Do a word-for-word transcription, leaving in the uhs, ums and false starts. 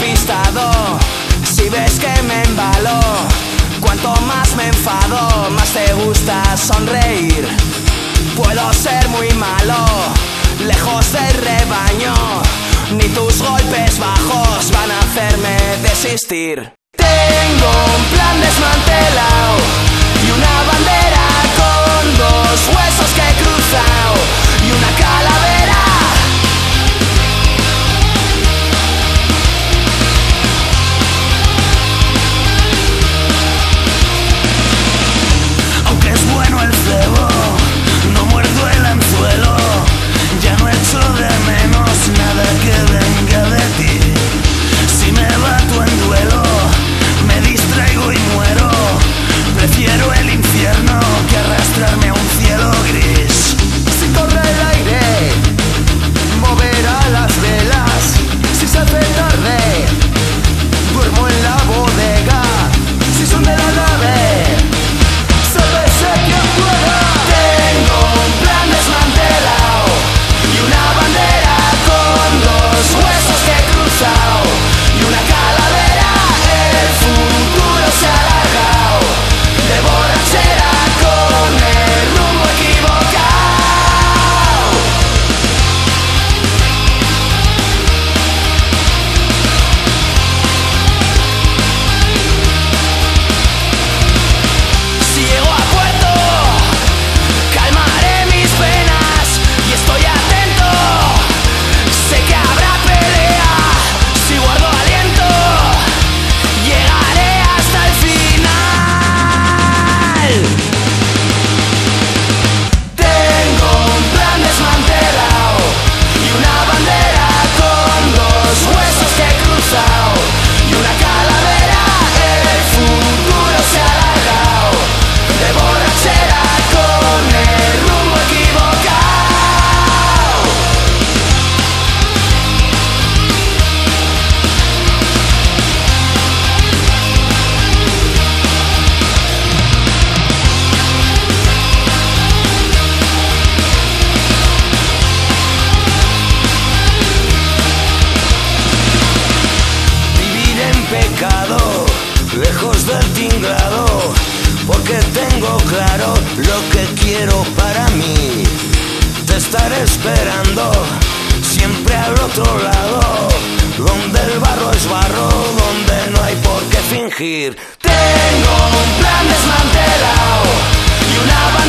despistado. Si ves que me embalo, cuanto más me enfado, más te gusta sonreír. Puedo ser muy malo, lejos del rebaño, ni tus golpes bajos van a hacerme desistir. Tengo un plan desmantelado y una bandera con dos huesos que he cruzado y una calavera. Aunque es bueno el cebo, no muerdo el anzuelo. Ya no echo de menos nada que venga de ti. Si me bato en duelo, me distraigo y muero. Prefiero el infierno que arrastrarme a un cielo gris. Si corre el aire, moverá las velas. Si se hace tarde, duermo en la bodega. Si son de la nave, sálvese quien pueda. Tengo un plan desmantelado y una bandera con dos huesos que he cruzado y una calavera. El futuro se ha alargado de borrachera con el rumbo equivocado. Si llego a puerto, calmaré mis penas y estoy atento. Sé que habrá pelea, si guardo aliento, llegaré hasta el final. Tengo un plan desmantelado y una bandera con dos huesos que he cruzado y una calavera. El futuro se ha alargado de borrachera con el rumbo equivocado. Vivir en pecado, lejos del tinglado, porque tengo claro lo que quiero para mí. Te estaré esperando, siempre al otro lado, donde el barro es barro, donde no hay por qué fingir. Tengo un plan desmantelado y una bandera